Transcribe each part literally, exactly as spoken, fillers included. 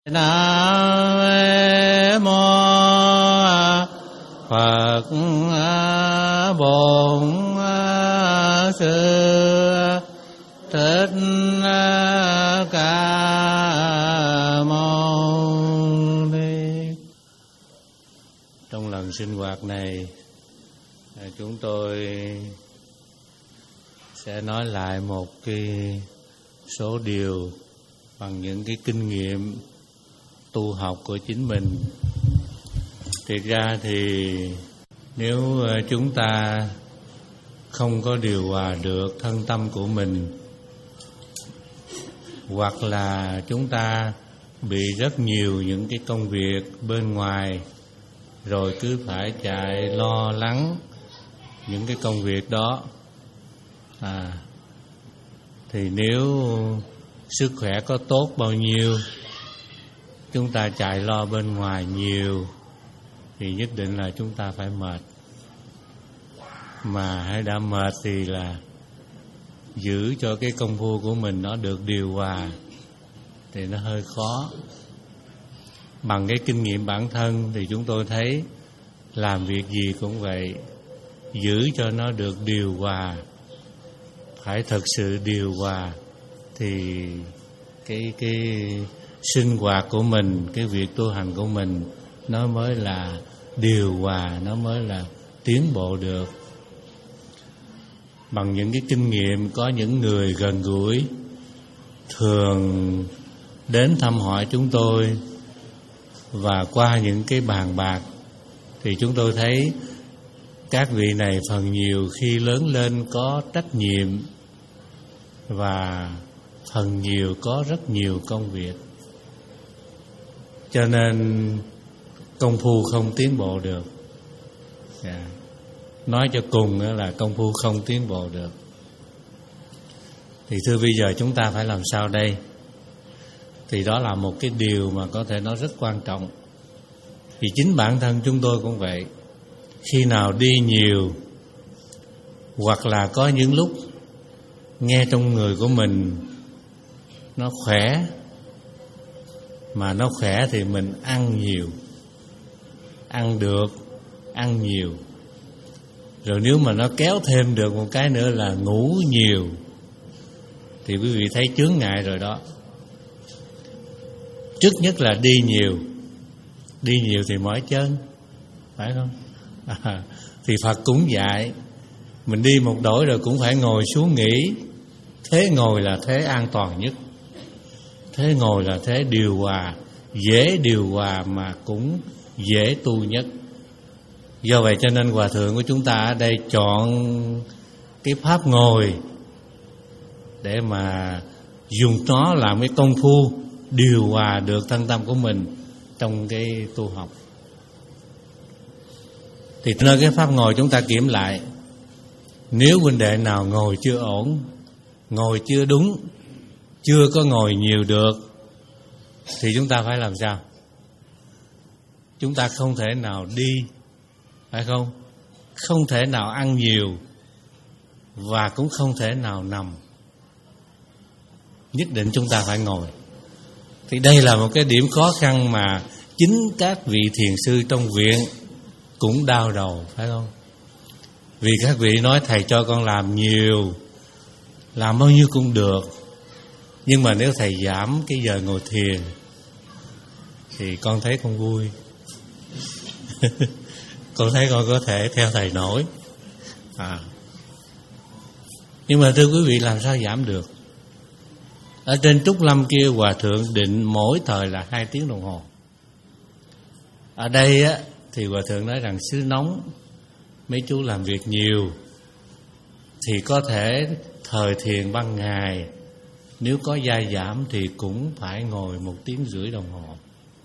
Nam mô Phật Bổn Sư Thích Ca Mâu Ni. Trong lần sinh hoạt này, chúng tôi sẽ nói lại một cái số điều bằng những cái kinh nghiệm tu học của chính mình. Thiệt ra thì nếu chúng ta không có điều hòa được thân tâm của mình, hoặc là chúng ta bị rất nhiều những cái công việc bên ngoài, rồi cứ phải chạy lo lắng những cái công việc đó, à, thì nếu sức khỏe có tốt bao nhiêu, chúng ta chạy lo bên ngoài nhiều thì nhất định là chúng ta phải mệt. Mà hay đã mệt thì là giữ cho cái công phu của mình nó được điều hòa thì nó hơi khó. Bằng cái kinh nghiệm bản thân thì chúng tôi thấy làm việc gì cũng vậy, giữ cho nó được điều hòa, phải thật sự điều hòa thì cái cái sinh hoạt của mình, cái việc tu hành của mình nó mới là điều hòa, nó mới là tiến bộ được. Bằng những cái kinh nghiệm, có những người gần gũi thường đến thăm hỏi chúng tôi, và qua những cái bàn bạc thì chúng tôi thấy các vị này phần nhiều khi lớn lên có trách nhiệm, và phần nhiều có rất nhiều công việc, cho nên công phu không tiến bộ được. Yeah. Nói cho cùng là công phu không tiến bộ được. Thì thưa bây giờ chúng ta phải làm sao đây? Thì đó là một cái điều mà có thể nói rất quan trọng. Thì chính bản thân chúng tôi cũng vậy. Khi nào đi nhiều, hoặc là có những lúc nghe trong người của mình nó khỏe, mà nó khỏe thì mình ăn nhiều, ăn được, ăn nhiều. Rồi nếu mà nó kéo thêm được một cái nữa là ngủ nhiều, thì quý vị thấy chướng ngại rồi đó. Trước nhất là đi nhiều. Đi nhiều thì mỏi chân, phải không? À, thì Phật cũng dạy mình đi một đổi rồi cũng phải ngồi xuống nghỉ. Thế ngồi là thế an toàn nhất, thế ngồi là thế điều hòa, dễ điều hòa mà cũng dễ tu nhất. Do vậy cho nên Hòa Thượng của chúng ta ở đây chọn cái pháp ngồi để mà dùng nó làm cái công phu điều hòa được thân tâm của mình trong cái tu học. Thì nơi cái pháp ngồi chúng ta kiểm lại. Nếu huynh đệ nào ngồi chưa ổn, ngồi chưa đúng, chưa có ngồi nhiều được, thì chúng ta phải làm sao? Chúng ta không thể nào đi, phải không? Không thể nào ăn nhiều, và cũng không thể nào nằm. Nhất định chúng ta phải ngồi. Thì đây là một cái điểm khó khăn mà chính các vị thiền sư trong viện cũng đau đầu, phải không? Vì các vị nói thầy cho con làm nhiều, làm bao nhiêu cũng được, nhưng mà nếu thầy giảm cái giờ ngồi thiền thì con thấy con vui. Con thấy con có thể theo thầy nổi. à. Nhưng mà thưa quý vị, làm sao giảm được? Ở trên Trúc Lâm kia Hòa Thượng định mỗi thời là hai tiếng đồng hồ. Ở đây á, thì Hòa Thượng nói rằng xứ nóng, mấy chú làm việc nhiều, thì có thể thời thiền ban ngày, nếu có gia giảm thì cũng phải ngồi một tiếng rưỡi đồng hồ.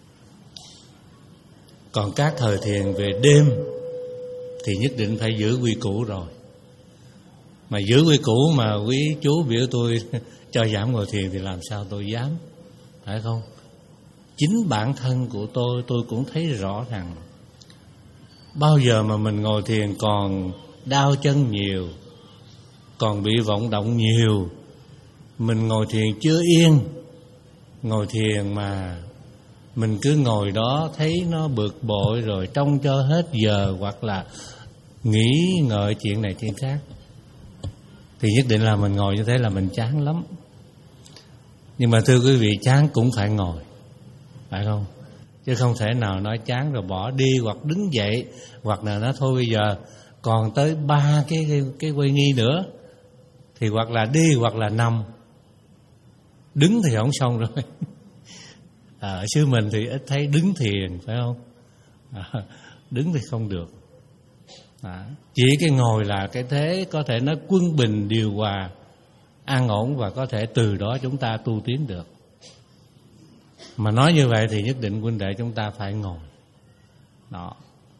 Còn các thời thiền về đêm thì nhất định phải giữ quy củ rồi. Mà giữ quy củ mà quý chú biểu tôi cho giảm ngồi thiền thì làm sao tôi dám, phải không? Chính bản thân của tôi, tôi cũng thấy rõ rằng bao giờ mà mình ngồi thiền còn đau chân nhiều, còn bị vọng động nhiều, mình ngồi thiền chưa yên, ngồi thiền mà mình cứ ngồi đó thấy nó bực bội rồi trông cho hết giờ, hoặc là nghĩ ngợi chuyện này chuyện khác, thì nhất định là mình ngồi như thế là mình chán lắm. Nhưng mà thưa quý vị, chán cũng phải ngồi, phải không? Chứ không thể nào nói chán rồi bỏ đi, hoặc đứng dậy, hoặc là nói thôi bây giờ còn tới ba cái, cái, cái quay nghi nữa, thì hoặc là đi hoặc là nằm. Đứng thì không xong rồi. À, ở xứ mình thì ít thấy đứng thiền, phải không? À, đứng thì không được. À, chỉ cái ngồi là cái thế có thể nó quân bình điều hòa, an ổn, và có thể từ đó chúng ta tu tiến được. Mà nói như vậy thì nhất định huynh đệ chúng ta phải ngồi. Đó.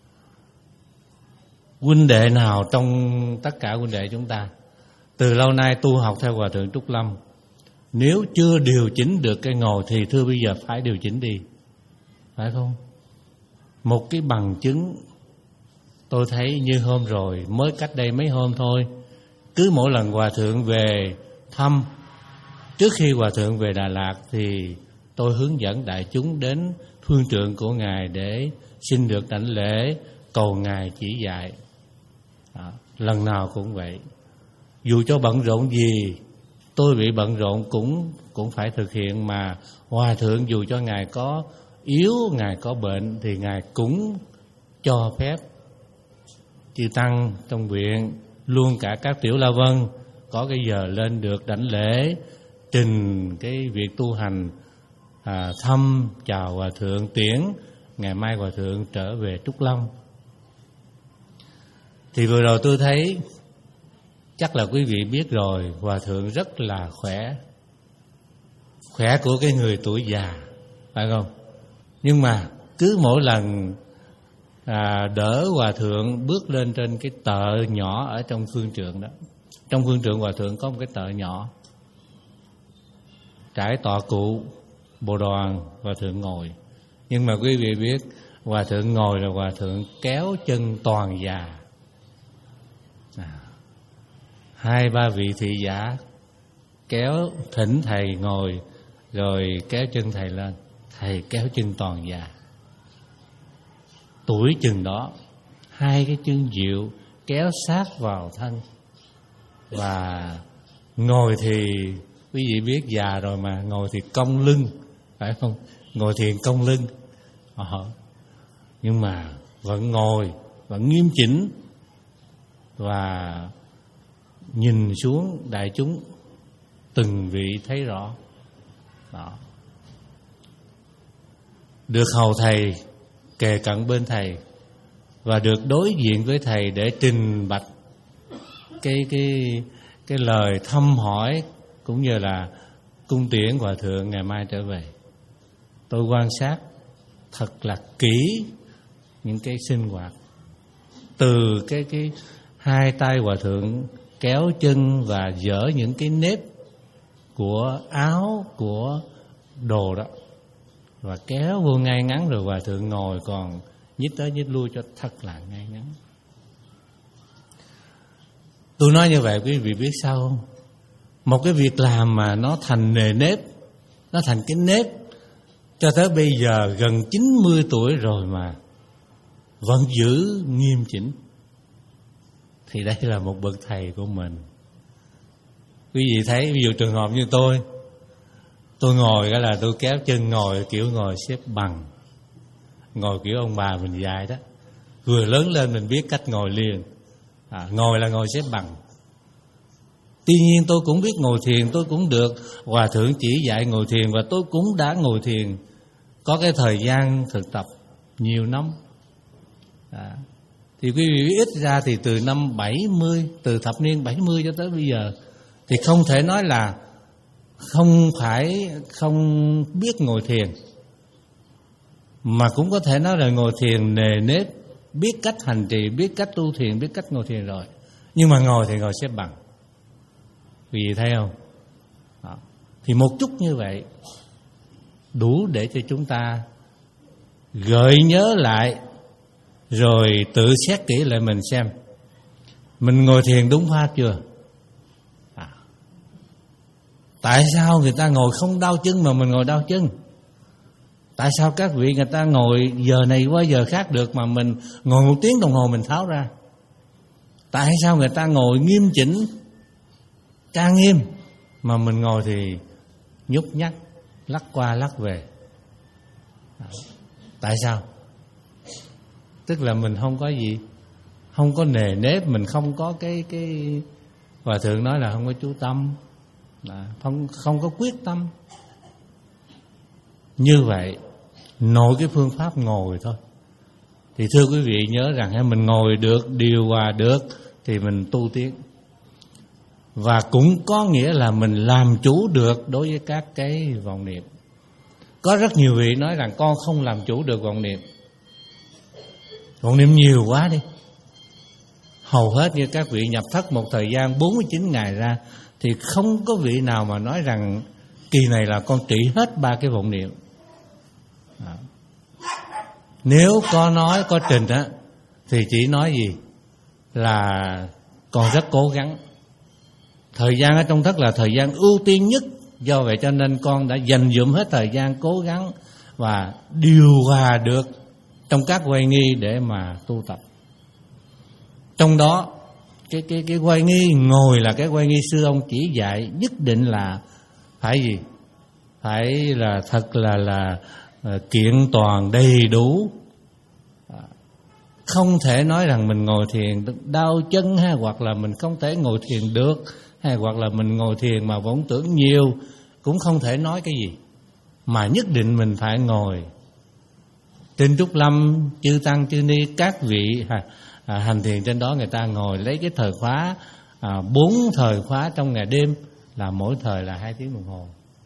Huynh đệ nào trong tất cả huynh đệ chúng ta từ lâu nay tu học theo Hòa Thượng Trúc Lâm, nếu chưa điều chỉnh được cái ngồi thì thưa bây giờ phải điều chỉnh đi, phải không? Một cái bằng chứng tôi thấy như hôm rồi, mới cách đây mấy hôm thôi, cứ mỗi lần Hòa Thượng về thăm, trước khi Hòa Thượng về Đà Lạt thì tôi hướng dẫn đại chúng đến phương trượng của Ngài để xin được đảnh lễ, cầu Ngài chỉ dạy. Đó, lần nào cũng vậy. Dù cho bận rộn gì, tôi bị bận rộn cũng cũng phải thực hiện, mà Hòa Thượng dù cho Ngài có yếu, Ngài có bệnh thì Ngài cũng cho phép chư tăng trong viện, luôn cả các tiểu la vân có cái giờ lên được đảnh lễ, trình cái việc tu hành, à, thăm chào Hòa Thượng, tiễn ngày mai Hòa Thượng trở về Trúc Lâm. Thì vừa rồi tôi thấy, chắc là quý vị biết rồi, Hòa Thượng rất là khỏe, khỏe của cái người tuổi già, phải không? Nhưng mà cứ mỗi lần à, đỡ Hòa Thượng bước lên trên cái tợ nhỏ ở trong phương trượng đó, trong phương trượng Hòa Thượng có một cái tợ nhỏ trải tọa cụ, bồ đoàn, Hòa Thượng ngồi. Nhưng mà quý vị biết, Hòa Thượng ngồi là Hòa Thượng kéo chân toàn già. à, Hai ba vị thị giả kéo thỉnh thầy ngồi, rồi kéo chân thầy lên, thầy kéo chân toàn già. Tuổi chừng đó, hai cái chân diệu kéo sát vào thân. Và ngồi thì quý vị biết già rồi mà, ngồi thì cong lưng, phải không? Ngồi thiền cong lưng. Ờ. Nhưng mà vẫn ngồi, vẫn nghiêm chỉnh, và nhìn xuống đại chúng từng vị thấy rõ. Đó. Được hầu thầy kề cận bên thầy, và được đối diện với thầy để trình bạch cái cái cái lời thăm hỏi cũng như là cung tiễn Hòa Thượng ngày mai trở về. Tôi quan sát thật là kỹ những cái sinh hoạt, từ cái cái hai tay Hòa Thượng kéo chân và dỡ những cái nếp của áo, của đồ đó, và kéo vô ngay ngắn, rồi Hòa Thượng ngồi còn nhích tới nhích lui cho thật là ngay ngắn. Tôi nói như vậy quý vị biết sao không? Một cái việc làm mà nó thành nề nếp, nó thành cái nếp cho tới bây giờ gần chín mươi tuổi rồi mà vẫn giữ nghiêm chỉnh, thì đây là một bậc thầy của mình. Quý vị thấy, ví dụ trường hợp như tôi, tôi ngồi cái là tôi kéo chân ngồi kiểu ngồi xếp bằng, ngồi kiểu ông bà mình dạy đó. Vừa lớn lên mình biết cách ngồi liền. à, Ngồi là ngồi xếp bằng. Tuy nhiên tôi cũng biết ngồi thiền, tôi cũng được Hòa Thượng chỉ dạy ngồi thiền, và tôi cũng đã ngồi thiền, có cái thời gian thực tập nhiều năm. à, Thì quý vị ít ra thì từ năm bảy mươi, từ thập niên bảy mươi cho tới bây giờ, thì không thể nói là không phải không biết ngồi thiền, mà cũng có thể nói là ngồi thiền nề nếp, biết cách hành trì, biết cách tu thiền, biết cách ngồi thiền rồi. Nhưng mà ngồi thì ngồi xếp bằng. Quý vị thấy không? Đó. Thì một chút như vậy đủ để cho chúng ta gợi nhớ lại, rồi tự xét kỹ lại mình xem mình ngồi thiền đúng pháp chưa. à. Tại sao người ta ngồi không đau chân mà mình ngồi đau chân? Tại sao các vị người ta ngồi giờ này qua giờ khác được mà mình ngồi một tiếng đồng hồ mình tháo ra? Tại sao người ta ngồi nghiêm chỉnh, trang nghiêm, mà mình ngồi thì nhúc nhắc, lắc qua lắc về? Tại sao? Tức là mình không có gì, không có nề nếp, mình không có cái cái Hòa thượng nói là không có chú tâm, không không có quyết tâm. Như vậy nội cái phương pháp ngồi thôi. Thì thưa quý vị nhớ rằng mình ngồi được, điều hòa được thì mình tu tiến. Và cũng có nghĩa là mình làm chủ được đối với các cái vọng niệm. Có rất nhiều vị nói rằng con không làm chủ được vọng niệm. Vọng niệm nhiều quá đi. Hầu hết như các vị nhập thất một thời gian bốn mươi chín ngày ra thì không có vị nào mà nói rằng kỳ này là con trị hết ba cái vọng niệm. Đó. Nếu có nói, có trình á, thì chỉ nói gì? Là con rất cố gắng. Thời gian ở trong thất là thời gian ưu tiên nhất. Do vậy cho nên con đã dành dụm hết thời gian cố gắng và điều hòa được trong các quay nghi để mà tu tập. Trong đó cái cái cái quay nghi ngồi là cái quay nghi sư ông chỉ dạy nhất định là phải gì? Phải là thật là là kiện toàn đầy đủ. Không thể nói rằng mình ngồi thiền đau chân, hay hoặc là mình không thể ngồi thiền được, hay hoặc là mình ngồi thiền mà vọng tưởng nhiều, cũng không thể nói cái gì. Mà nhất định mình phải ngồi. Trên Trúc Lâm, chư tăng chư ni, các vị à, à, hành thiền trên đó người ta ngồi lấy cái thời khóa à, bốn thời khóa trong ngày đêm, là mỗi thời là hai tiếng đồng hồ.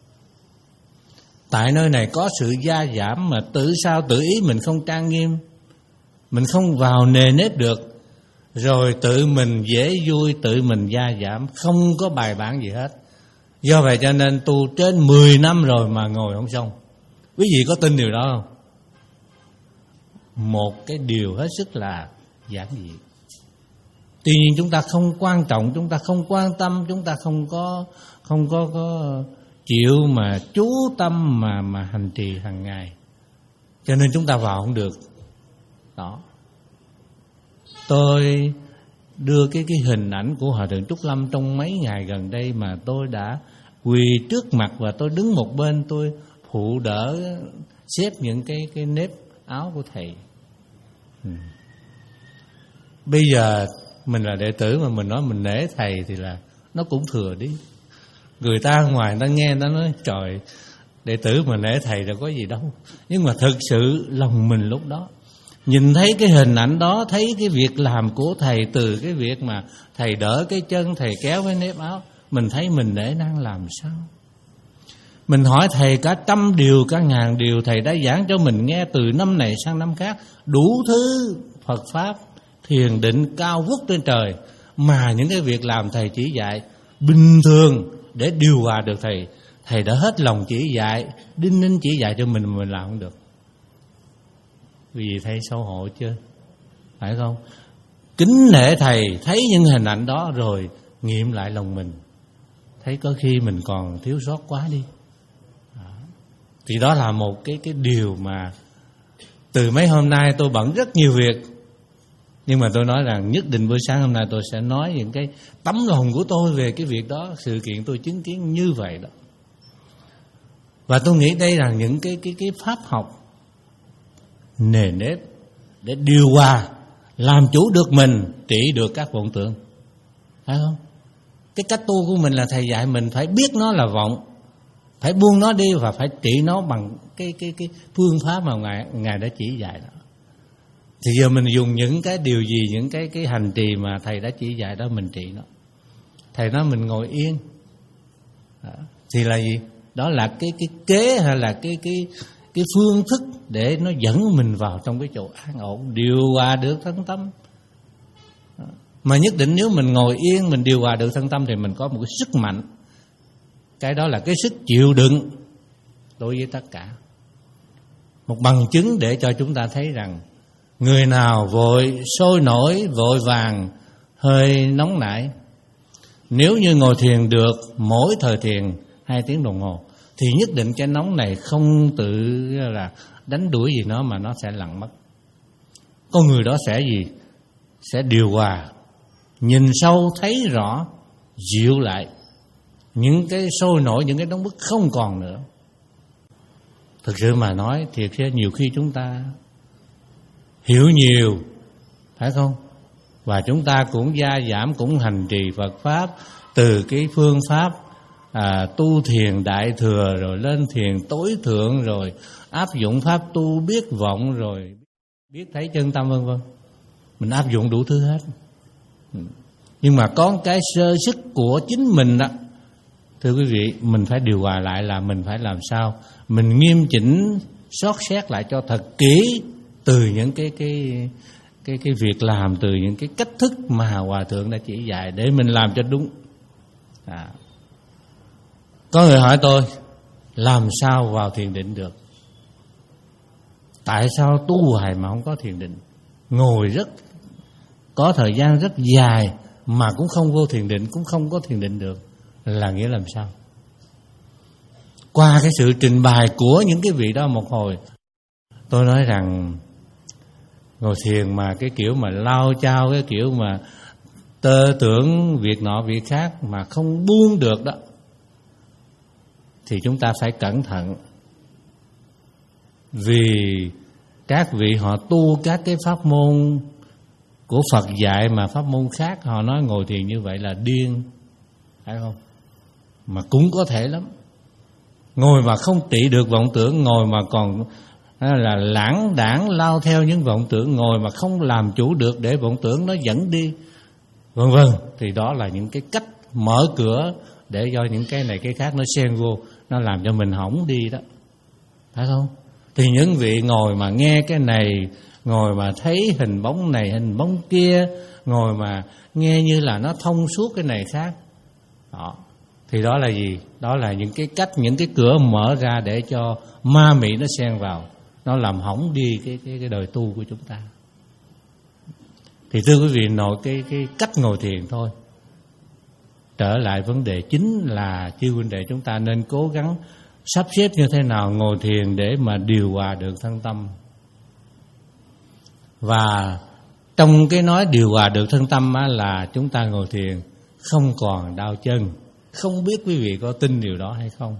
Tại nơi này có sự gia giảm mà tự sao tự ý mình không trang nghiêm, mình không vào nề nếp được, rồi tự mình dễ vui, tự mình gia giảm, không có bài bản gì hết. Do vậy cho nên tu trên mười năm rồi mà ngồi không xong. Quý vị có tin điều đó không? Một cái điều hết sức là giản dị. Tuy nhiên chúng ta không quan trọng, chúng ta không quan tâm, chúng ta không có không có có chịu mà chú tâm mà mà hành trì hàng ngày, cho nên chúng ta vào không được. Đó. Tôi đưa cái cái hình ảnh của Hòa thượng Trúc Lâm trong mấy ngày gần đây mà tôi đã quỳ trước mặt và tôi đứng một bên, tôi phụ đỡ xếp những cái cái nếp áo của thầy. Ừ. Bây giờ mình là đệ tử mà mình nói mình nể thầy thì là nó cũng thừa đi. Người ta ngoài ta nghe nó nói trời, đệ tử mà nể thầy đâu có gì đâu. Nhưng mà thực sự lòng mình lúc đó nhìn thấy cái hình ảnh đó, thấy cái việc làm của thầy, từ cái việc mà thầy đỡ cái chân, thầy kéo cái nếp áo, mình thấy mình nể năng làm sao. Mình hỏi thầy cả trăm điều, cả ngàn điều, thầy đã giảng cho mình nghe từ năm này sang năm khác, đủ thứ Phật Pháp, thiền định cao vút trên trời. Mà những cái việc làm thầy chỉ dạy bình thường để điều hòa được thầy, thầy đã hết lòng chỉ dạy, đinh ninh chỉ dạy cho mình mà mình làm không được. Vì thấy xấu hổ chưa? Phải không? Kính nể thầy, thấy những hình ảnh đó rồi nghiệm lại lòng mình, thấy có khi mình còn thiếu sót quá đi. Đó. Thì đó là một cái cái điều mà từ mấy hôm nay tôi bận rất nhiều việc, nhưng mà tôi nói rằng nhất định buổi sáng hôm nay tôi sẽ nói những cái tấm lòng của tôi về cái việc đó, sự kiện tôi chứng kiến như vậy đó. Và tôi nghĩ đây là những cái cái cái pháp học nề nếp để điều hòa, làm chủ được mình, trị được các vọng tưởng. Phải không? Cái cách tu của mình là thầy dạy mình phải biết nó là vọng, phải buông nó đi và phải trị nó bằng cái cái cái phương pháp mà ngài ngài đã chỉ dạy đó. Thì giờ mình dùng những cái điều gì, những cái cái hành trì mà thầy đã chỉ dạy đó mình trị nó. Thầy nói mình ngồi yên đó. Thì là gì? Đó là cái cái kế hay là cái cái cái phương thức để nó dẫn mình vào trong cái chỗ an ổn, điều hòa được thân tâm. Đó. Mà nhất định nếu mình ngồi yên, mình điều hòa được thân tâm thì mình có một cái sức mạnh. Cái đó là cái sức chịu đựng đối với tất cả. Một bằng chứng để cho chúng ta thấy rằng người nào vội sôi nổi, vội vàng, hơi nóng nảy, nếu như ngồi thiền được mỗi thời thiền hai tiếng đồng hồ, thì nhất định cái nóng này không tự là đánh đuổi gì nó mà nó sẽ lặng mất. Con người đó sẽ gì? Sẽ điều hòa, nhìn sâu thấy rõ, dịu lại. Những cái sôi nổi, những cái nóng bức không còn nữa. Thực sự mà nói thiệt ra nhiều khi chúng ta hiểu nhiều, phải không? Và chúng ta cũng gia giảm, cũng hành trì Phật Pháp từ cái phương pháp à, tu thiền đại thừa, rồi lên thiền tối thượng, rồi áp dụng pháp tu biết vọng, rồi biết thấy chân tâm vân vân. Mình áp dụng đủ thứ hết. Nhưng mà có cái sơ sức của chính mình đó, thưa quý vị, mình phải điều hòa lại là mình phải làm sao mình nghiêm chỉnh xót xét lại cho thật kỹ từ những cái cái cái cái việc làm, từ những cái cách thức mà Hòa Thượng đã chỉ dạy để mình làm cho đúng. À. Có người hỏi tôi làm sao vào thiền định được? Tại sao tu hoài mà không có thiền định? Ngồi rất có thời gian rất dài mà cũng không vô thiền định, cũng không có thiền định được, là nghĩa làm sao? Qua cái sự trình bày của những cái vị đó một hồi, tôi nói rằng ngồi thiền mà cái kiểu mà lao chao, cái kiểu mà tơ tưởng việc nọ việc khác mà không buông được đó, thì chúng ta phải cẩn thận. Vì các vị họ tu các cái pháp môn của Phật dạy mà pháp môn khác họ nói ngồi thiền như vậy là điên, phải không? Mà cũng có thể lắm. Ngồi mà không trị được vọng tưởng, ngồi mà còn là lãng đãng lao theo những vọng tưởng, ngồi mà không làm chủ được để vọng tưởng nó dẫn đi, vân vân, thì đó là những cái cách mở cửa để cho những cái này cái khác nó xen vô, nó làm cho mình hỏng đi đó, phải không? Thì những vị ngồi mà nghe cái này, ngồi mà thấy hình bóng này hình bóng kia, ngồi mà nghe như là nó thông suốt cái này khác đó, thì đó là gì? Đó là những cái cách, những cái cửa mở ra để cho ma mị nó xen vào, nó làm hỏng đi cái cái cái đời tu của chúng ta. Thì thưa quý vị, nội cái cái cách ngồi thiền thôi. Trở lại vấn đề chính là chư huynh đệ chúng ta nên cố gắng sắp xếp như thế nào ngồi thiền để mà điều hòa được thân tâm. Và trong cái nói điều hòa được thân tâm á, là chúng ta ngồi thiền không còn đau chân. Không biết quý vị có tin điều đó hay không?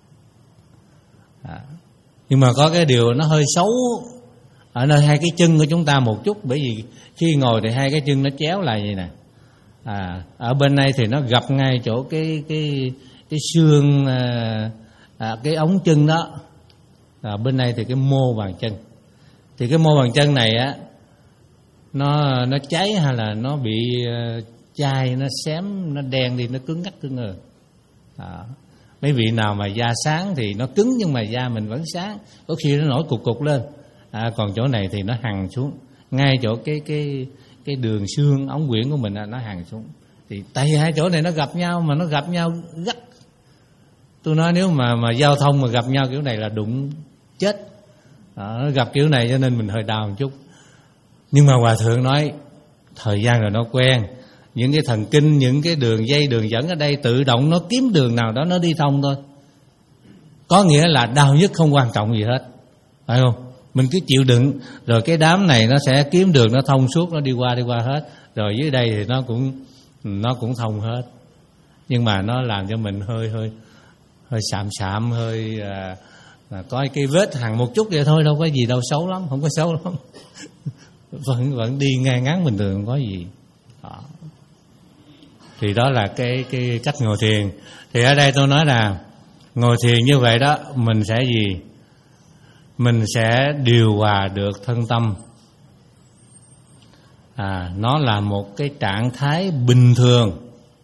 À, nhưng mà có cái điều nó hơi xấu ở nơi hai cái chân của chúng ta một chút. Bởi vì khi ngồi thì hai cái chân nó chéo lại vậy nè. À, ở bên này thì nó gặp ngay chỗ cái cái cái xương à, à, cái ống chân đó. À, bên này thì cái mô bàn chân. Thì cái mô bàn chân này á, nó nó cháy hay là nó bị uh, chai, nó xém, nó đen đi, nó cứng ngắc cứng ngờ. À, mấy vị nào mà da sáng thì nó cứng nhưng mà da mình vẫn sáng, có khi nó nổi cục cục lên. À, còn chỗ này thì nó hằn xuống, ngay chỗ cái cái cái đường xương ống quyển của mình nó hằn xuống. Thì tại vì hai chỗ này nó gặp nhau mà nó gặp nhau gắt. Tôi nói nếu mà mà giao thông mà gặp nhau kiểu này là đụng chết. À, nó gặp kiểu này cho nên mình hơi đau một chút. Nhưng mà Hòa Thượng nói thời gian rồi nó quen, những cái thần kinh, những cái đường dây đường dẫn ở đây tự động nó kiếm đường nào đó nó đi thông thôi. Có nghĩa là đau nhất không quan trọng gì hết, phải không? Mình cứ chịu đựng, rồi cái đám này nó sẽ kiếm đường nó thông suốt, nó đi qua đi qua hết. Rồi dưới đây thì nó cũng nó cũng thông hết. Nhưng mà nó làm cho mình hơi hơi hơi sạm sạm, hơi à, à, có cái vết hằn một chút vậy thôi, đâu có gì đâu xấu lắm, không có xấu lắm. vẫn vẫn đi ngang ngắn bình thường, không có gì. Đó. Thì đó là cái cái cách ngồi thiền. Thì ở đây tôi nói là ngồi thiền như vậy đó, mình sẽ gì? Mình sẽ điều hòa được thân tâm. À, nó là một cái trạng thái bình thường.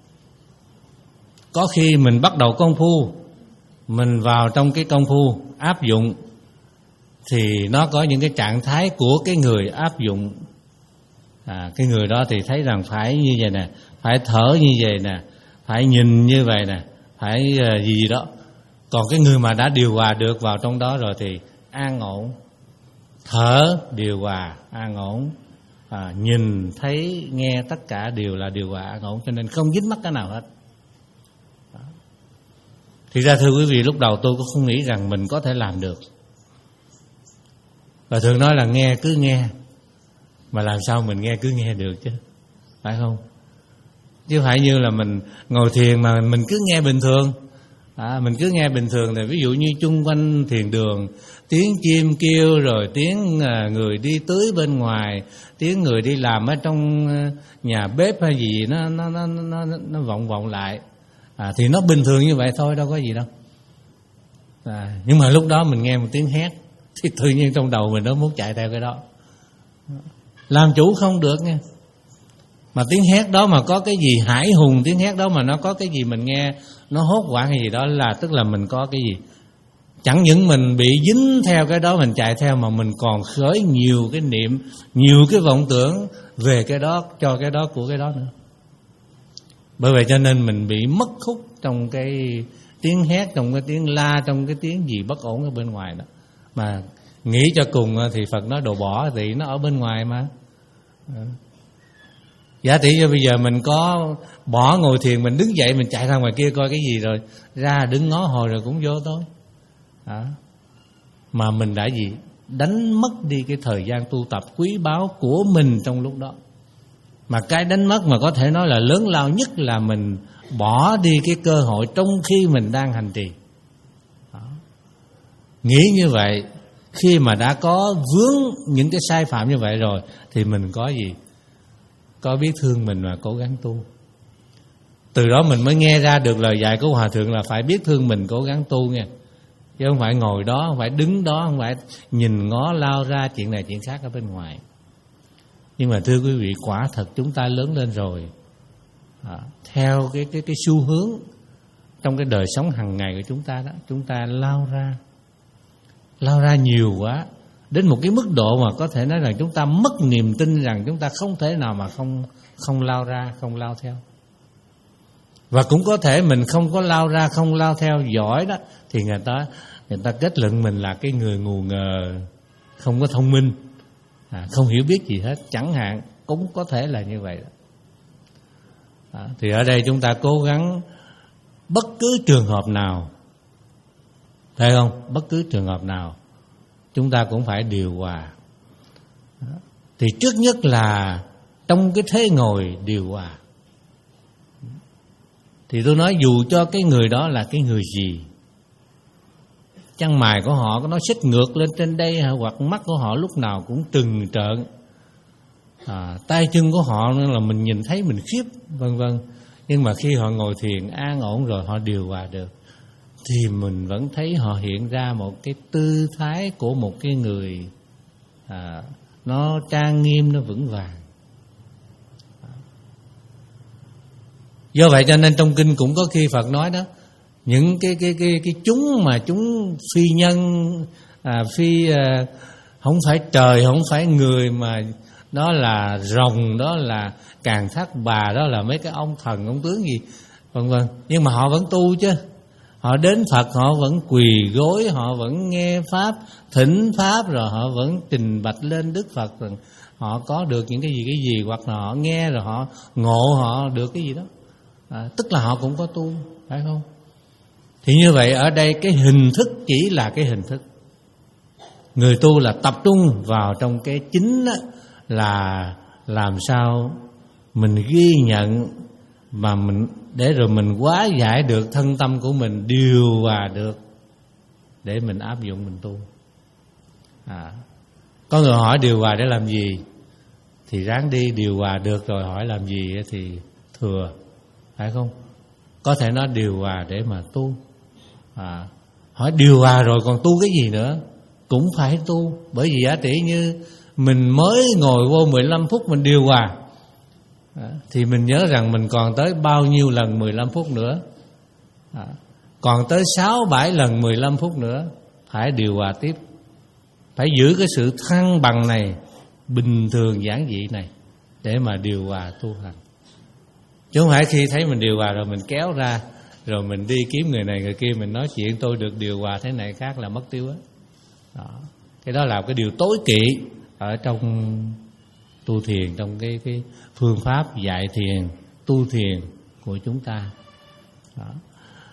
Có khi mình bắt đầu công phu, mình vào trong cái công phu áp dụng, thì nó có những cái trạng thái của cái người áp dụng. À, cái người đó thì thấy rằng phải như vậy nè, phải thở như vậy nè, phải nhìn như vậy nè, phải uh, gì gì đó. Còn cái người mà đã điều hòa được vào trong đó rồi thì an ổn, thở điều hòa an ổn, à, nhìn thấy nghe tất cả đều là điều hòa an ổn, cho nên không dính mắc cái nào hết. Đó. Thì ra thưa quý vị, lúc đầu tôi cũng không nghĩ rằng mình có thể làm được. Và thường nói là nghe cứ nghe, mà làm sao mình nghe cứ nghe được chứ, phải không? Chứ phải như là mình ngồi thiền mà mình cứ nghe bình thường. À, mình cứ nghe bình thường thì ví dụ như chung quanh thiền đường tiếng chim kêu, rồi tiếng người đi tưới bên ngoài, tiếng người đi làm ở trong nhà bếp hay gì nó nó nó nó, nó vọng vọng lại. À, thì nó bình thường như vậy thôi, đâu có gì đâu. À, nhưng mà lúc đó mình nghe một tiếng hét thì tự nhiên trong đầu mình nó muốn chạy theo cái đó. Làm chủ không được nha. Mà tiếng hét đó mà có cái gì hải hùng, tiếng hét đó mà nó có cái gì mình nghe nó hốt hoảng hay gì đó, là tức là mình có cái gì. Chẳng những mình bị dính theo cái đó mình chạy theo, mà mình còn khởi nhiều cái niệm, nhiều cái vọng tưởng về cái đó, cho cái đó, của cái đó nữa. Bởi vậy cho nên mình bị mất khúc trong cái tiếng hét, trong cái tiếng la, trong cái tiếng gì bất ổn ở bên ngoài đó. Mà nghĩ cho cùng thì Phật nói đồ bỏ thì nó ở bên ngoài mà. Giả tỷ cho bây giờ mình có bỏ ngồi thiền, mình đứng dậy mình chạy ra ngoài kia coi cái gì, rồi ra đứng ngó hồi rồi cũng vô thôi. À, mà mình đã gì? Đánh mất đi cái thời gian tu tập quý báu của mình trong lúc đó. Mà cái đánh mất mà có thể nói là lớn lao nhất là mình bỏ đi cái cơ hội trong khi mình đang hành trì. Đó. Nghĩ như vậy, khi mà đã có vướng những cái sai phạm như vậy rồi thì mình có gì? Có biết thương mình và cố gắng tu. Từ đó mình mới nghe ra được lời dạy của Hòa Thượng là phải biết thương mình, cố gắng tu nha. Chứ không phải ngồi đó, không phải đứng đó, không phải nhìn ngó lao ra chuyện này chuyện khác ở bên ngoài. Nhưng mà thưa quý vị, quả thật chúng ta lớn lên rồi, à, theo cái, cái, cái xu hướng trong cái đời sống hàng ngày của chúng ta đó, chúng ta lao ra Lao ra nhiều quá, đến một cái mức độ mà có thể nói rằng chúng ta mất niềm tin rằng chúng ta không thể nào mà không, không lao ra, không lao theo. Và cũng có thể mình không có lao ra, không lao theo giỏi đó, thì người ta người ta kết luận mình là cái người ngu ngờ, không có thông minh, à, không hiểu biết gì hết, chẳng hạn, cũng có thể là như vậy đó. À, thì ở đây chúng ta cố gắng bất cứ trường hợp nào, thấy không? Bất cứ trường hợp nào chúng ta cũng phải điều hòa. Đó. Thì trước nhất là trong cái thế ngồi điều hòa. Thì tôi nói dù cho cái người đó là cái người gì, chân mày của họ nó xích ngược lên trên đây, hoặc mắt của họ lúc nào cũng trừng trợn, à, tay chân của họ là mình nhìn thấy mình khiếp, vân vân. Nhưng mà khi họ ngồi thiền an ổn rồi, họ điều hòa được, thì mình vẫn thấy họ hiện ra một cái tư thái của một cái người, à, nó trang nghiêm, nó vững vàng. Do vậy cho nên trong kinh cũng có khi Phật nói đó, những cái cái cái cái chúng mà chúng phi nhân, à, phi à, không phải trời, không phải người, mà đó là rồng, đó là càn thác bà, đó là mấy cái ông thần ông tướng gì vân vân. Nhưng mà họ vẫn tu chứ. Họ đến Phật họ vẫn quỳ gối, họ vẫn nghe pháp, thỉnh pháp, rồi họ vẫn trình bạch lên Đức Phật rằng họ có được những cái gì cái gì, hoặc là họ nghe rồi họ ngộ họ được cái gì đó. À, tức là họ cũng có tu, phải không? Thì như vậy ở đây cái hình thức chỉ là cái hình thức. Người tu là tập trung vào trong cái chính đó, là làm sao mình ghi nhận mà mình để rồi mình hóa giải được thân tâm của mình, điều hòa được để mình áp dụng mình tu. À, có người hỏi điều hòa để làm gì, thì ráng đi điều hòa được rồi hỏi làm gì thì thừa, phải không? Có thể nói điều hòa để mà tu. À, hỏi điều hòa rồi còn tu cái gì nữa, cũng phải tu. Bởi vì giả tỷ như mình mới ngồi vô mười lăm phút mình điều hòa, à, thì mình nhớ rằng mình còn tới bao nhiêu lần mười lăm phút nữa, à, còn tới sáu bảy lần mười lăm phút nữa phải điều hòa tiếp. Phải giữ cái sự thăng bằng này, bình thường giản dị này, để mà điều hòa tu hành. Chứ không phải khi thấy mình điều hòa rồi mình kéo ra, rồi mình đi kiếm người này người kia, mình nói chuyện tôi được điều hòa thế này khác là mất tiêu á. Đó. Cái đó là cái điều tối kỵ ở trong tu thiền, trong cái, cái phương pháp dạy thiền, tu thiền của chúng ta. Đó.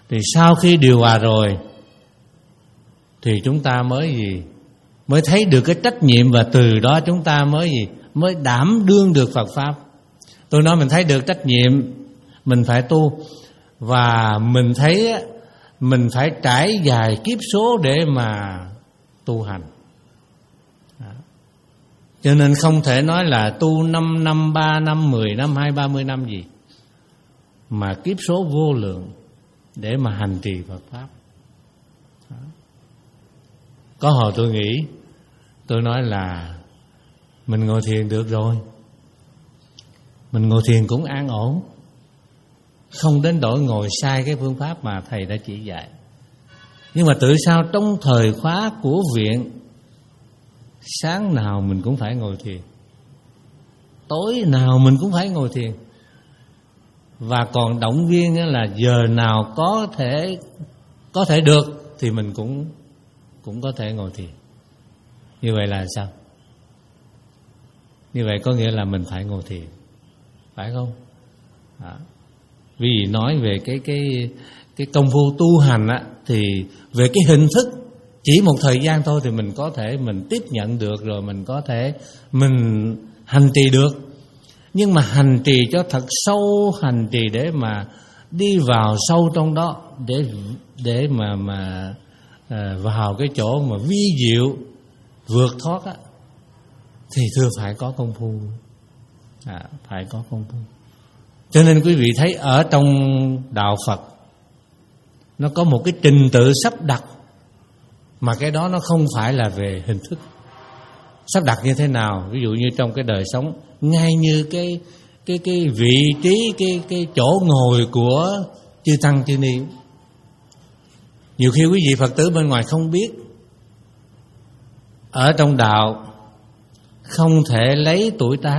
Thì sau khi điều hòa rồi thì chúng ta mới gì? Mới thấy được cái trách nhiệm, và từ đó chúng ta mới gì? Mới đảm đương được Phật Pháp. Tôi nói mình thấy được trách nhiệm, mình phải tu, và mình thấy mình phải trải dài kiếp số để mà tu hành. Đó. Cho nên không thể nói là tu năm năm, ba năm, mười năm hay ba mươi năm gì, mà kiếp số vô lượng để mà hành trì Phật Pháp. Đó. Có hồi tôi nghĩ, tôi nói là mình ngồi thiền được rồi, mình ngồi thiền cũng an ổn, không đến đổi ngồi sai cái phương pháp mà thầy đã chỉ dạy. Nhưng mà tự sao trong thời khóa của viện, sáng nào mình cũng phải ngồi thiền, tối nào mình cũng phải ngồi thiền, và còn động viên là giờ nào có thể có thể được thì mình cũng cũng có thể ngồi thiền. Như vậy là sao? Như vậy có nghĩa là mình phải ngồi thiền, phải không? Đó. Vì nói về cái cái cái công phu tu hành á, thì về cái hình thức chỉ một thời gian thôi thì mình có thể mình tiếp nhận được, rồi mình có thể mình hành trì được. Nhưng mà hành trì cho thật sâu, hành trì để mà đi vào sâu trong đó, để để mà mà à, vào cái chỗ mà vi diệu vượt thoát á, thì thưa phải có công phu, à, phải có công phu. Cho nên quý vị thấy ở trong đạo Phật nó có một cái trình tự sắp đặt, mà cái đó nó không phải là về hình thức. Sắp đặt như thế nào? Ví dụ như trong cái đời sống, ngay như cái cái cái vị trí, cái cái chỗ ngồi của chư tăng chư ni. Nhiều khi quý vị Phật tử bên ngoài không biết, ở trong đạo không thể lấy tuổi tác,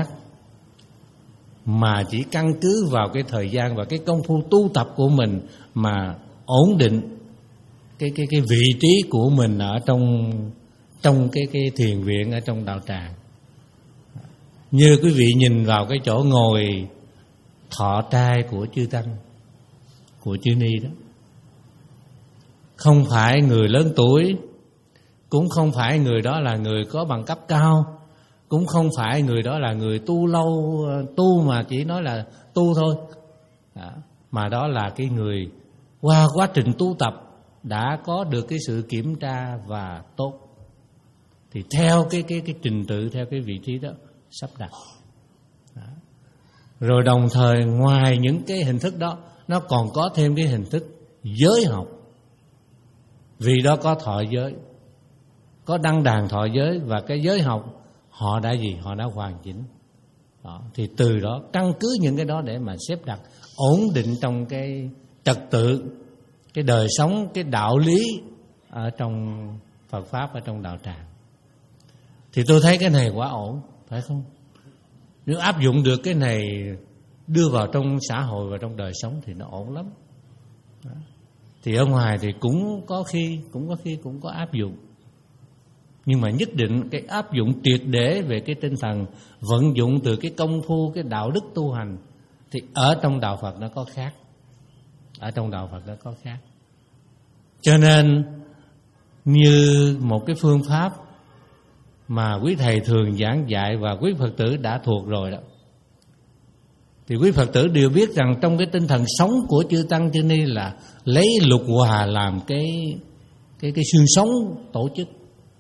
mà chỉ căn cứ vào cái thời gian và cái công phu tu tập của mình mà ổn định cái cái cái vị trí của mình ở trong trong cái cái thiền viện, ở trong đạo tràng. Như quý vị nhìn vào cái chỗ ngồi thọ trai của chư tăng, của chư ni đó, không phải người lớn tuổi, cũng không phải người đó là người có bằng cấp cao, cũng không phải người đó là người tu lâu, tu mà chỉ nói là tu thôi, đó. Mà đó là cái người qua quá trình tu tập đã có được cái sự kiểm tra và tốt, thì theo cái cái cái trình tự, theo cái vị trí đó sắp đặt. Đó. Rồi đồng thời ngoài những cái hình thức đó, nó còn có thêm cái hình thức giới học. Vì đó có thọ giới, có đăng đàn thọ giới, và cái giới học họ đã gì? Họ đã hoàn chỉnh. Đó. Thì từ đó căn cứ những cái đó để mà xếp đặt ổn định trong cái trật tự, cái đời sống, cái đạo lý ở trong Phật Pháp, ở trong đạo tràng. Thì tôi thấy cái này quá ổn, phải không? Nếu áp dụng được cái này đưa vào trong xã hội và trong đời sống thì nó ổn lắm. Đó. Thì ở ngoài thì cũng có khi cũng có khi cũng có áp dụng, nhưng mà nhất định cái áp dụng triệt để về cái tinh thần vận dụng từ cái công phu, cái đạo đức tu hành, thì ở trong đạo Phật nó có khác. Ở trong đạo Phật nó có khác. Cho nên như một cái phương pháp mà quý thầy thường giảng dạy và quý Phật tử đã thuộc rồi đó, thì quý Phật tử đều biết rằng trong cái tinh thần sống của chư tăng chư ni là lấy lục hòa làm cái cái cái xương sống tổ chức.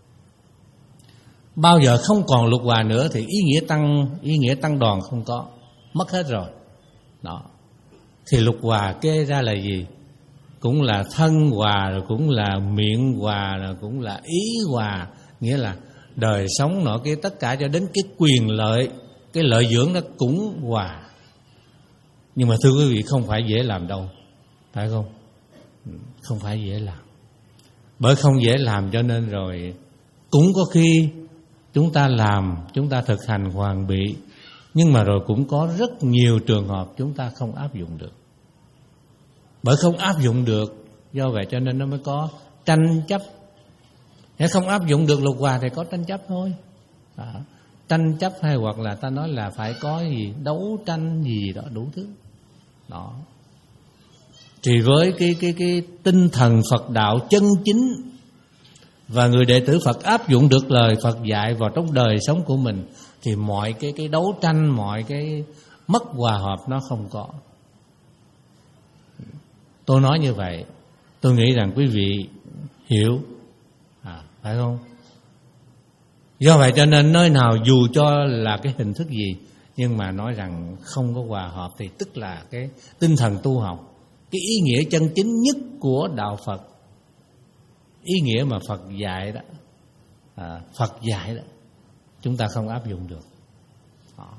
Bao giờ không còn lục hòa nữa thì ý nghĩa tăng ý nghĩa tăng đoàn không có, mất hết rồi. Đó. Thì lục hòa kê ra là gì? Cũng là thân hòa, rồi cũng là miệng hòa, rồi cũng là ý hòa, nghĩa là đời sống nọ kia, tất cả cho đến cái quyền lợi, cái lợi dưỡng nó cũng hòa. Nhưng mà thưa quý vị, không phải dễ làm đâu, phải không? Không phải dễ làm. Bởi không dễ làm cho nên rồi cũng có khi chúng ta làm, chúng ta thực hành hoàn bị, nhưng mà rồi cũng có rất nhiều trường hợp chúng ta không áp dụng được. Bởi không áp dụng được, do vậy cho nên nó mới có tranh chấp. Nếu không áp dụng được lục hòa thì có tranh chấp thôi. Đó. Tranh chấp hay hoặc là ta nói là phải có gì đấu tranh gì đó đủ thứ. Đó. Thì với cái cái cái tinh thần Phật đạo chân chính và người đệ tử Phật áp dụng được lời Phật dạy vào trong đời sống của mình, thì mọi cái cái đấu tranh, mọi cái mất hòa hợp nó không có. Tôi nói như vậy, tôi nghĩ rằng quý vị hiểu, à, phải không? Do vậy cho nên nơi nào dù cho là cái hình thức gì, nhưng mà nói rằng không có hòa hợp thì tức là cái tinh thần tu học, cái ý nghĩa chân chính nhất của đạo Phật, ý nghĩa mà Phật dạy đó, à, Phật dạy đó, chúng ta không áp dụng được. Đó.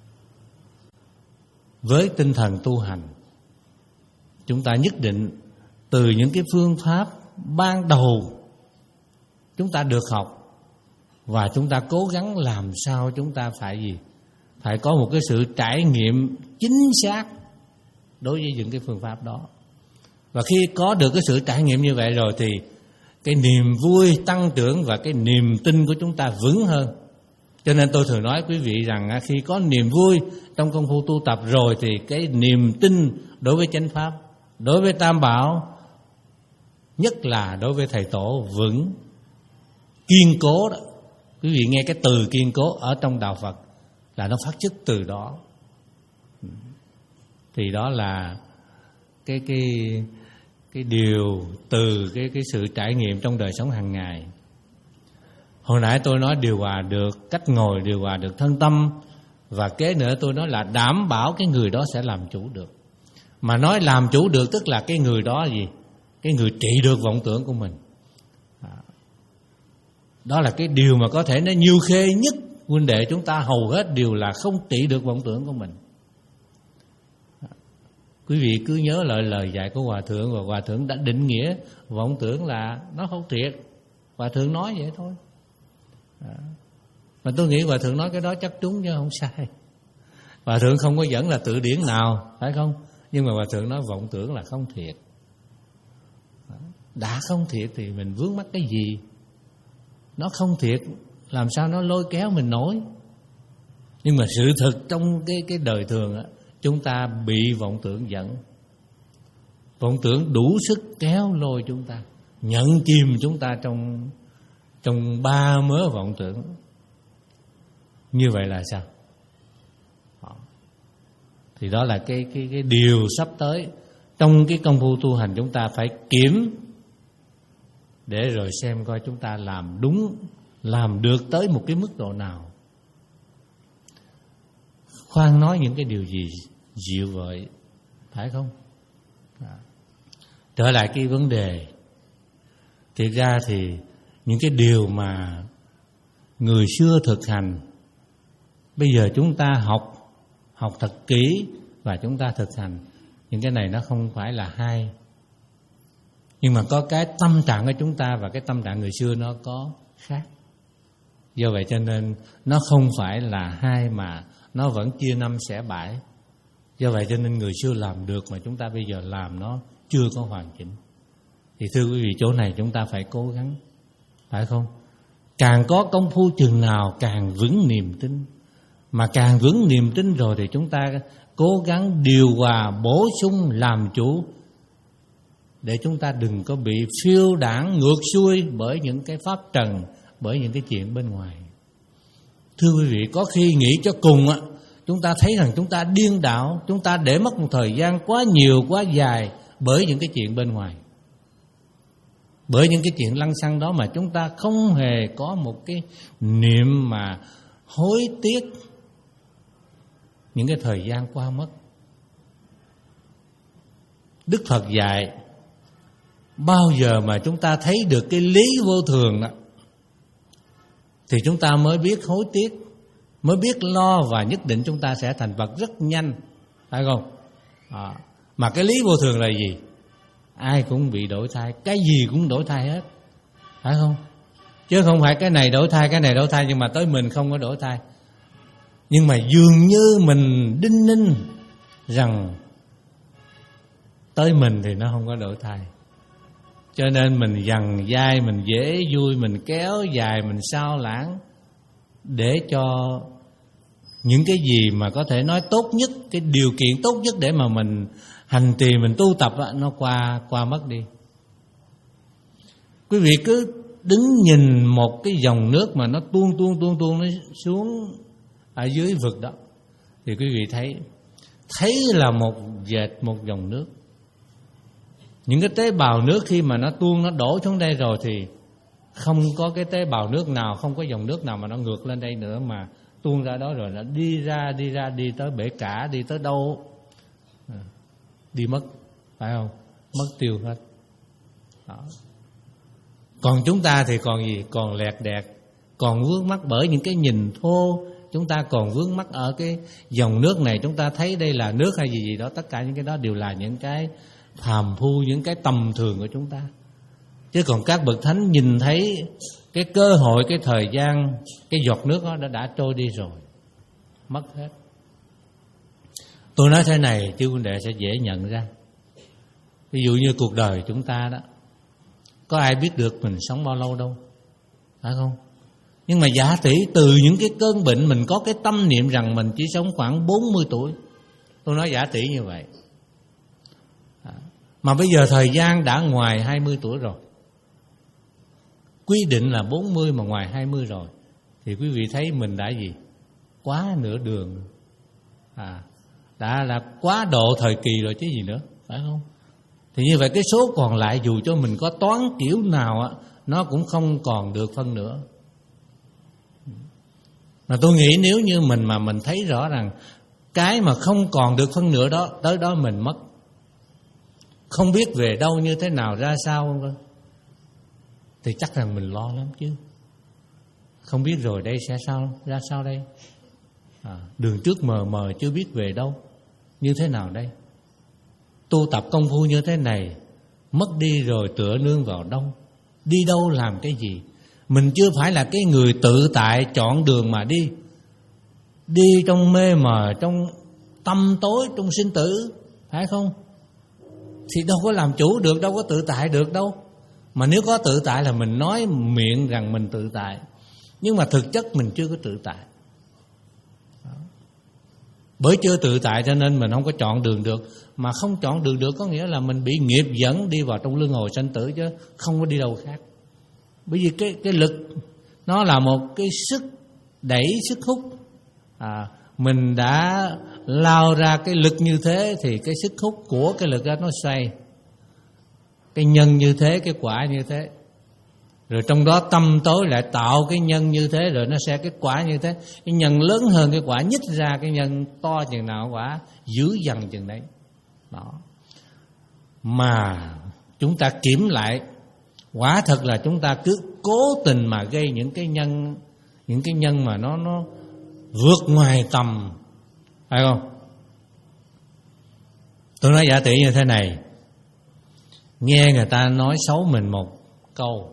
Với tinh thần tu hành, chúng ta nhất định từ những cái phương pháp ban đầu chúng ta được học, và chúng ta cố gắng làm sao chúng ta phải gì? Phải có một cái sự trải nghiệm chính xác đối với những cái phương pháp đó. Và khi có được cái sự trải nghiệm như vậy rồi thì cái niềm vui tăng trưởng và cái niềm tin của chúng ta vững hơn. Cho nên tôi thường nói quý vị rằng khi có niềm vui trong công phu tu tập rồi thì cái niềm tin đối với chánh pháp, đối với Tam Bảo, nhất là đối với Thầy Tổ vững, kiên cố đó. Quý vị nghe cái từ kiên cố ở trong đạo Phật là nó phát xuất từ đó. Thì đó là cái cái cái điều từ cái cái sự trải nghiệm trong đời sống hàng ngày. Hồi nãy tôi nói điều hòa được cách ngồi, điều hòa được thân tâm, và kế nữa tôi nói là đảm bảo cái người đó sẽ làm chủ được. Mà nói làm chủ được tức là cái người đó gì? Cái người trị được vọng tưởng của mình. Đó là cái điều mà có thể nó nhiêu khê nhất. Huynh đệ chúng ta hầu hết đều là không trị được vọng tưởng của mình. Quý vị cứ nhớ lại lời dạy của Hòa Thượng, và Hòa Thượng đã định nghĩa vọng tưởng là nó không thiệt. Hòa Thượng nói vậy thôi. Mà tôi nghĩ Hòa Thượng nói cái đó chắc trúng chứ không sai. Hòa Thượng không có dẫn là tự điển nào, phải không? Nhưng mà Hòa Thượng nói vọng tưởng là không thiệt. Đã không thiệt thì mình vướng mắc cái gì? Nó không thiệt, làm sao nó lôi kéo mình nổi? Nhưng mà sự thực trong cái cái đời thường á, chúng ta bị vọng tưởng dẫn. Vọng tưởng đủ sức kéo lôi chúng ta, nhận chìm chúng ta trong trong ba mớ vọng tưởng. Như vậy là sao? Thì đó là cái cái cái điều sắp tới trong cái công phu tu hành, chúng ta phải kiểm để rồi xem coi chúng ta làm đúng, làm được tới một cái mức độ nào. Khoan nói những cái điều gì dịu vợi, phải không? À. Trở lại cái vấn đề, thiệt ra thì những cái điều mà người xưa thực hành, bây giờ chúng ta học học thật kỹ và chúng ta thực hành, những cái này nó không phải là hay. Nhưng mà có cái tâm trạng của chúng ta và cái tâm trạng người xưa nó có khác. Do vậy cho nên nó không phải là hai mà nó vẫn chia năm xẻ bảy. Do vậy cho nên người xưa làm được mà chúng ta bây giờ làm nó chưa có hoàn chỉnh. Thì thưa quý vị, chỗ này chúng ta phải cố gắng, phải không? Càng có công phu chừng nào càng vững niềm tin. Mà càng vững niềm tin rồi thì chúng ta cố gắng điều hòa, bổ sung, làm chủ, để chúng ta đừng có bị phiêu đãng ngược xuôi bởi những cái pháp trần, bởi những cái chuyện bên ngoài. Thưa quý vị, có khi nghĩ cho cùng á, chúng ta thấy rằng chúng ta điên đảo, chúng ta để mất một thời gian quá nhiều, quá dài bởi những cái chuyện bên ngoài, bởi những cái chuyện lăng xăng đó, mà chúng ta không hề có một cái niệm mà hối tiếc những cái thời gian qua mất. Đức Phật dạy, bao giờ mà chúng ta thấy được cái lý vô thường đó thì chúng ta mới biết hối tiếc, mới biết lo, và nhất định chúng ta sẽ thành Phật rất nhanh, phải không? À, mà cái lý vô thường là gì? Ai cũng bị đổi thay, cái gì cũng đổi thay hết, phải không? Chứ không phải cái này đổi thay, cái này đổi thay, nhưng mà tới mình không có đổi thay. Nhưng mà dường như mình đinh ninh rằng tới mình thì nó không có đổi thay. Cho nên mình dằn dai, mình dễ vui, mình kéo dài, mình sao lãng, để cho những cái gì mà có thể nói tốt nhất, cái điều kiện tốt nhất để mà mình hành trì mình tu tập á, nó qua qua mất đi. Quý vị cứ đứng nhìn một cái dòng nước mà nó tuôn tuôn tuôn tuôn nó xuống ở dưới vực đó, thì quý vị thấy thấy là một vệt, một dòng nước. Những cái tế bào nước khi mà nó tuôn, nó đổ xuống đây rồi thì không có cái tế bào nước nào, không có dòng nước nào mà nó ngược lên đây nữa, mà tuôn ra đó rồi nó đi ra, đi ra, đi tới bể cả, đi tới đâu, đi mất, phải không? Mất tiêu hết. Đó. Còn chúng ta thì còn gì? Còn lẹt đẹt, còn vướng mắc bởi những cái nhìn thô. Chúng ta còn vướng mắc ở cái dòng nước này, chúng ta thấy đây là nước hay gì gì đó. Tất cả những cái đó đều là những cái phàm phu, những cái tầm thường của chúng ta. Chứ còn các bậc thánh nhìn thấy cái cơ hội, cái thời gian, cái giọt nước đó đã, đã trôi đi rồi, mất hết. Tôi nói thế này chứ huynh đệ sẽ dễ nhận ra. Ví dụ như cuộc đời chúng ta đó, có ai biết được mình sống bao lâu đâu, phải không? Nhưng mà giả tỷ từ những cái cơn bệnh mình có cái tâm niệm rằng mình chỉ sống khoảng bốn mươi tuổi. Tôi nói giả tỷ như vậy. Mà bây giờ thời gian đã ngoài hai mươi tuổi rồi. Quy định là bốn mươi mà ngoài hai mươi rồi, thì quý vị thấy mình đã gì? Quá nửa đường. À, đã là quá độ thời kỳ rồi chứ gì nữa, phải không? Thì như vậy cái số còn lại dù cho mình có toán kiểu nào á, nó cũng không còn được phân nữa. Mà tôi nghĩ nếu như mình mà mình thấy rõ rằng cái mà không còn được phân nửa đó, tới đó mình mất, không biết về đâu như thế nào ra sao, thì chắc rằng mình lo lắm chứ. Không biết rồi đây sẽ sao, ra sao đây? À, đường trước mờ mờ chưa biết về đâu, như thế nào đây? Tu tập công phu như thế này, mất đi rồi tựa nương vào đâu? Đi đâu làm cái gì? Mình chưa phải là cái người tự tại chọn đường mà đi. Đi trong mê mờ, trong tâm tối, trong sinh tử, phải không? Thì đâu có làm chủ được, đâu có tự tại được đâu. Mà nếu có tự tại là mình nói miệng rằng mình tự tại, nhưng mà thực chất mình chưa có tự tại. Đó. Bởi chưa tự tại cho nên mình không có chọn đường được. Mà không chọn đường được có nghĩa là mình bị nghiệp dẫn đi vào trong luân hồi sanh tử, chứ không có đi đâu khác. Bởi vì cái, cái lực nó là một cái sức đẩy, sức hút. À, mình đã lao ra cái lực như thế thì cái sức hút của cái lực đó nó xoay. Cái nhân như thế, cái quả như thế. Rồi trong đó tâm tối lại tạo cái nhân như thế, rồi nó sẽ cái quả như thế. Cái nhân lớn hơn cái quả, nhích ra cái nhân to chừng nào quả dữ dằn chừng đấy. Đó. Mà chúng ta kiểm lại, quả thật là chúng ta cứ cố tình mà gây những cái nhân, những cái nhân mà nó nó vượt ngoài tầm, phải không? Tôi nói giả tỷ như thế này. Nghe người ta nói xấu mình một câu,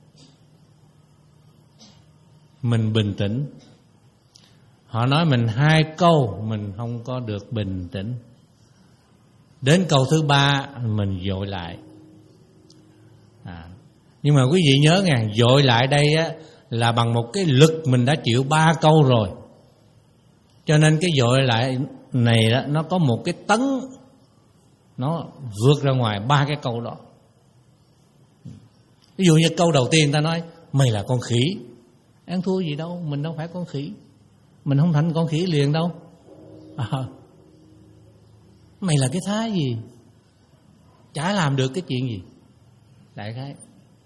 mình bình tĩnh. Họ nói mình hai câu, mình không có được bình tĩnh. Đến câu thứ ba mình dội lại. À, nhưng mà quý vị nhớ nghe, dội lại đây á, là bằng một cái lực mình đã chịu ba câu rồi. Cho nên cái dội lại này đó, nó có một cái tấn, nó vượt ra ngoài ba cái câu đó. Ví dụ như câu đầu tiên ta nói mày là con khỉ, ăn thua gì đâu, mình đâu phải con khỉ, mình không thành con khỉ liền đâu. À, mày là cái thái gì, chả làm được cái chuyện gì, đại khái.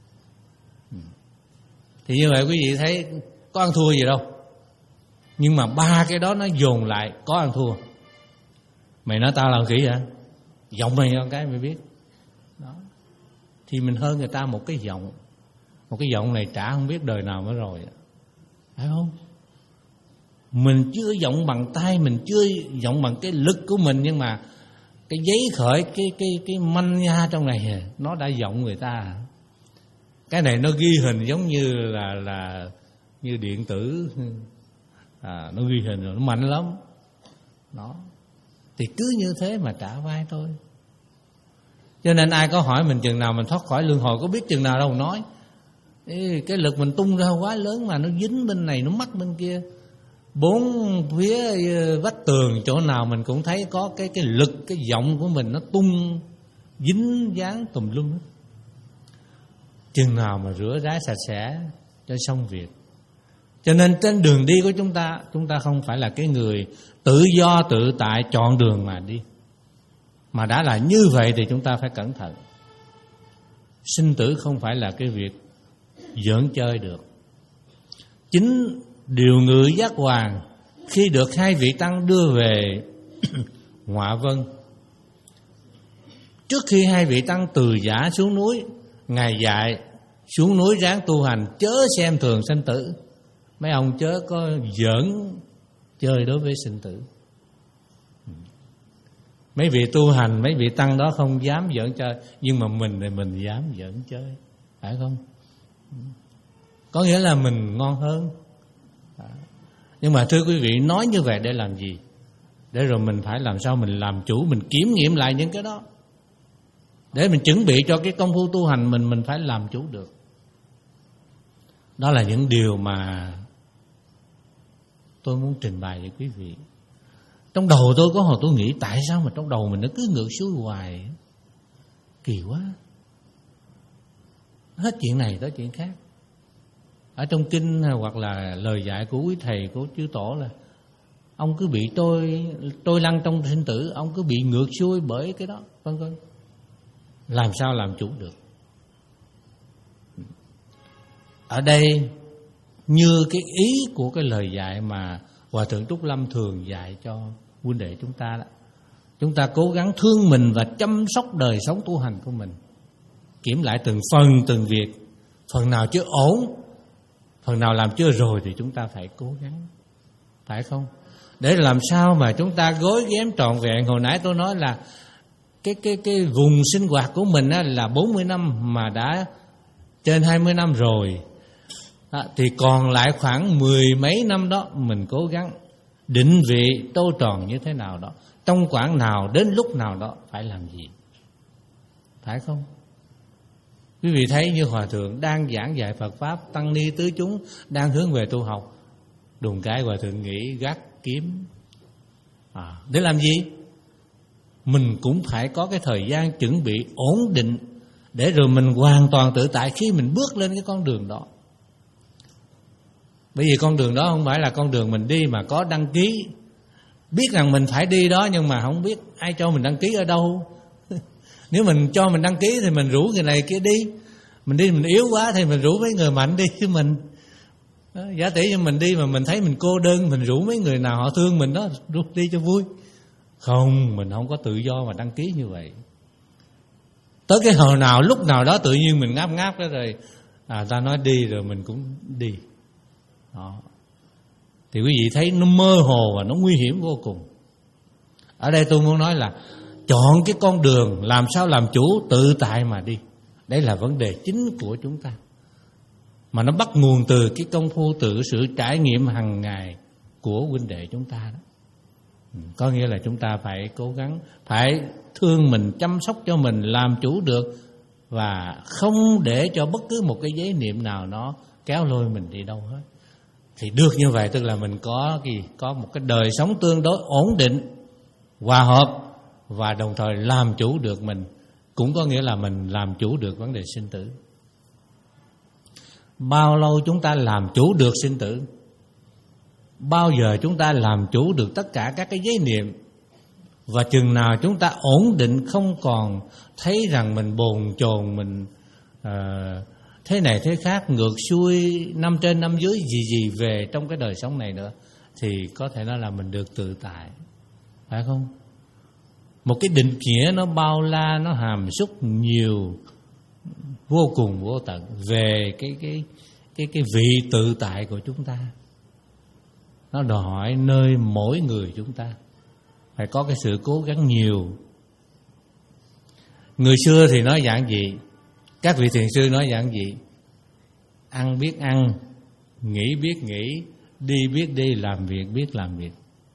Thì như vậy quý vị thấy có ăn thua gì đâu. Nhưng mà ba cái đó nó dồn lại có ăn thua. Mày nói tao là khỉ hả? Giọng mày con cái mày biết đó. Thì mình hơn người ta một cái giọng. Một cái giọng này trả không biết đời nào mới rồi, phải không? Mình chưa giọng bằng tay, mình chưa giọng bằng cái lực của mình, nhưng mà cái giấy khởi, cái cái cái manh nha trong này nó đã giọng người ta. Cái này nó ghi hình giống như là là như điện tử, à, nó ghi hình rồi, nó mạnh lắm. Đó. Thì cứ như thế mà trả vai thôi. Cho nên ai có hỏi mình chừng nào mình thoát khỏi luân hồi, có biết chừng nào đâu nói. Ê, cái lực mình tung ra quá lớn mà nó dính bên này, nó mắc bên kia. bốn phía vách tường chỗ nào mình cũng thấy có cái cái lực, cái giọng của mình nó tung dính dáng tùm lum hết. Chừng nào mà rửa rái sạch sẽ cho xong việc. Cho nên trên đường đi của chúng ta, chúng ta không phải là cái người tự do tự tại chọn đường mà đi. Mà đã là như vậy thì chúng ta phải cẩn thận. Sinh tử không phải là cái việc giỡn chơi được. Chính điều ngự giác hoàng khi được hai vị tăng đưa về Ngọa Vân, trước khi hai vị tăng từ giả xuống núi, Ngài dạy xuống núi ráng tu hành, chớ xem thường sinh tử. Mấy ông chớ có giỡn chơi đối với sinh tử. Mấy vị tu hành, mấy vị tăng đó không dám giỡn chơi, nhưng mà mình thì mình dám giỡn chơi, phải không? Có nghĩa là mình ngon hơn. Nhưng mà thưa quý vị, nói như vậy để làm gì? Để rồi mình phải làm sao mình làm chủ, mình kiểm nghiệm lại những cái đó, để mình chuẩn bị cho cái công phu tu hành mình mình phải làm chủ được. Đó là những điều mà tôi muốn trình bày với quý vị. Trong đầu tôi có hồi tôi nghĩ tại sao mà trong đầu mình nó cứ ngược xuôi hoài, kỳ quá. Hết chuyện này tới chuyện khác. Ở trong kinh hoặc là lời dạy của quý thầy, của chư tổ là ông cứ bị tôi tôi lăn trong sinh tử, ông cứ bị ngược xuôi bởi cái đó, vân vân. Làm sao làm chủ được? Ở đây như cái ý của cái lời dạy mà Hòa Thượng Trúc Lâm thường dạy cho huynh đệ chúng ta đó. Chúng ta cố gắng thương mình và chăm sóc đời sống tu hành của mình. Kiểm lại từng phần từng việc. Phần nào chưa ổn, phần nào làm chưa rồi thì chúng ta phải cố gắng, phải không? Để làm sao mà chúng ta gối ghém trọn vẹn. Hồi nãy tôi nói là Cái, cái, cái vùng sinh hoạt của mình á, là bốn mươi năm mà đã trên hai mươi năm rồi à, thì còn lại khoảng mười mấy năm đó mình cố gắng định vị tô tròn như thế nào đó, trong khoảng nào đến lúc nào đó phải làm gì, phải không? Quý vị thấy như Hòa Thượng đang giảng dạy Phật Pháp, tăng ni tứ chúng đang hướng về tu học, đùng cái Hòa Thượng nghĩ gác kiếm à, để làm gì? Mình cũng phải có cái thời gian chuẩn bị ổn định để rồi mình hoàn toàn tự tại khi mình bước lên cái con đường đó. Bởi vì con đường đó không phải là con đường mình đi mà có đăng ký. Biết rằng mình phải đi đó nhưng mà không biết ai cho mình đăng ký ở đâu. Nếu mình cho mình đăng ký thì mình rủ người này kia đi. Mình đi mình yếu quá thì mình rủ mấy người mạnh đi chứ mình. Đó, giả tỷ như mình đi mà mình thấy mình cô đơn, mình rủ mấy người nào họ thương mình đó, rủ đi cho vui. Không, mình không có tự do mà đăng ký như vậy. Tới cái hồi nào, lúc nào đó tự nhiên mình ngáp ngáp đó rồi à, ta nói đi rồi mình cũng đi đó. Thì quý vị thấy nó mơ hồ và nó nguy hiểm vô cùng. Ở đây tôi muốn nói là chọn cái con đường làm sao làm chủ tự tại mà đi. Đấy là vấn đề chính của chúng ta, mà nó bắt nguồn từ cái công phu tự sự trải nghiệm hàng ngày của huynh đệ chúng ta đó. Có nghĩa là chúng ta phải cố gắng, phải thương mình, chăm sóc cho mình, làm chủ được, và không để cho bất cứ một cái giấy niệm nào nó kéo lôi mình đi đâu hết. Thì được như vậy tức là mình có gì, có một cái đời sống tương đối ổn định, hòa hợp, và đồng thời làm chủ được mình. Cũng có nghĩa là mình làm chủ được vấn đề sinh tử. Bao lâu chúng ta làm chủ được sinh tử? Bao giờ chúng ta làm chủ được tất cả các cái giới niệm? Và chừng nào chúng ta ổn định, không còn thấy rằng mình bồn chồn, mình uh, thế này thế khác, ngược xuôi, năm trên năm dưới gì gì về trong cái đời sống này nữa, thì có thể nói là mình được tự tại, phải không? Một cái định nghĩa nó bao la, nó hàm xúc nhiều, vô cùng vô tận về cái cái cái cái vị tự tại của chúng ta. Nó đòi hỏi nơi mỗi người chúng ta phải có cái sự cố gắng nhiều. Người xưa thì nói dạng gì? Các vị thiền sư nói dạng gì? Ăn biết ăn, nghĩ biết nghĩ, đi biết đi, làm việc biết làm việc.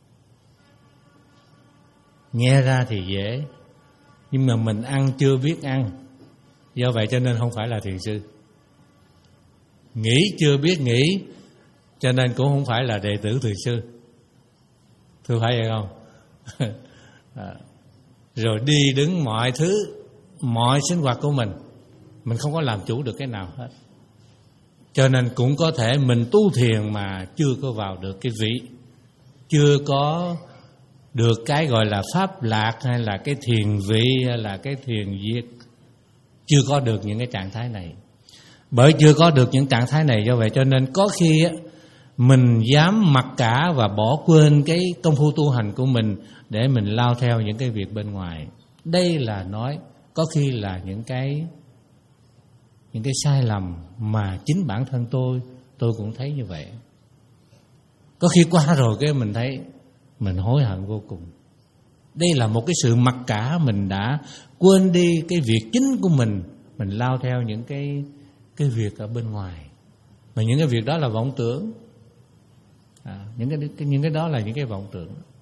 Nghe ra thì dễ, nhưng mà mình ăn chưa biết ăn, do vậy cho nên không phải là thiền sư. Nghĩ chưa biết nghĩ, cho nên cũng không phải là đệ tử Từ Sư. Thưa phải vậy không? À, rồi đi đứng mọi thứ, mọi sinh hoạt của mình, mình không có làm chủ được cái nào hết. Cho nên cũng có thể mình tu thiền mà chưa có vào được cái vị, chưa có được cái gọi là pháp lạc, hay là cái thiền vị, hay là cái thiền diệt, chưa có được những cái trạng thái này. Bởi chưa có được những trạng thái này, do vậy cho nên có khi mình dám mặc cả và bỏ quên cái công phu tu hành của mình để mình lao theo những cái việc bên ngoài. Đây là nói có khi là những cái những cái sai lầm mà chính bản thân tôi tôi cũng thấy như vậy. Có khi qua rồi cái mình thấy mình hối hận vô cùng. Đây là một cái sự mặc cả, mình đã quên đi cái việc chính của mình, mình lao theo những cái cái việc ở bên ngoài. Mà những cái việc đó là vọng tưởng. À, những cái những cái đó là những cái vọng tưởng.